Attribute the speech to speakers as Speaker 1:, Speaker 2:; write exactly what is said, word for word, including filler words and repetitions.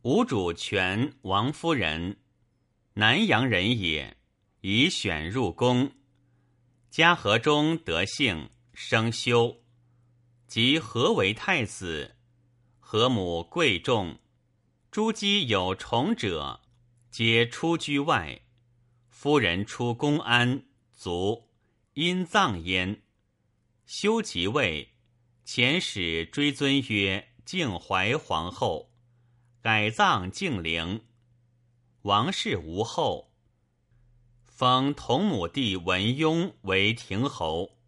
Speaker 1: 吴主全王夫人，南阳人也，以选入宫。嘉禾中得幸，生修，即何为太子。何母贵重，诸姬有宠者，皆出居外。夫人出公安，卒，因葬焉。修即位，遣使追尊曰敬怀皇后，改葬敬陵。王氏无后，封同母弟文雍为亭侯。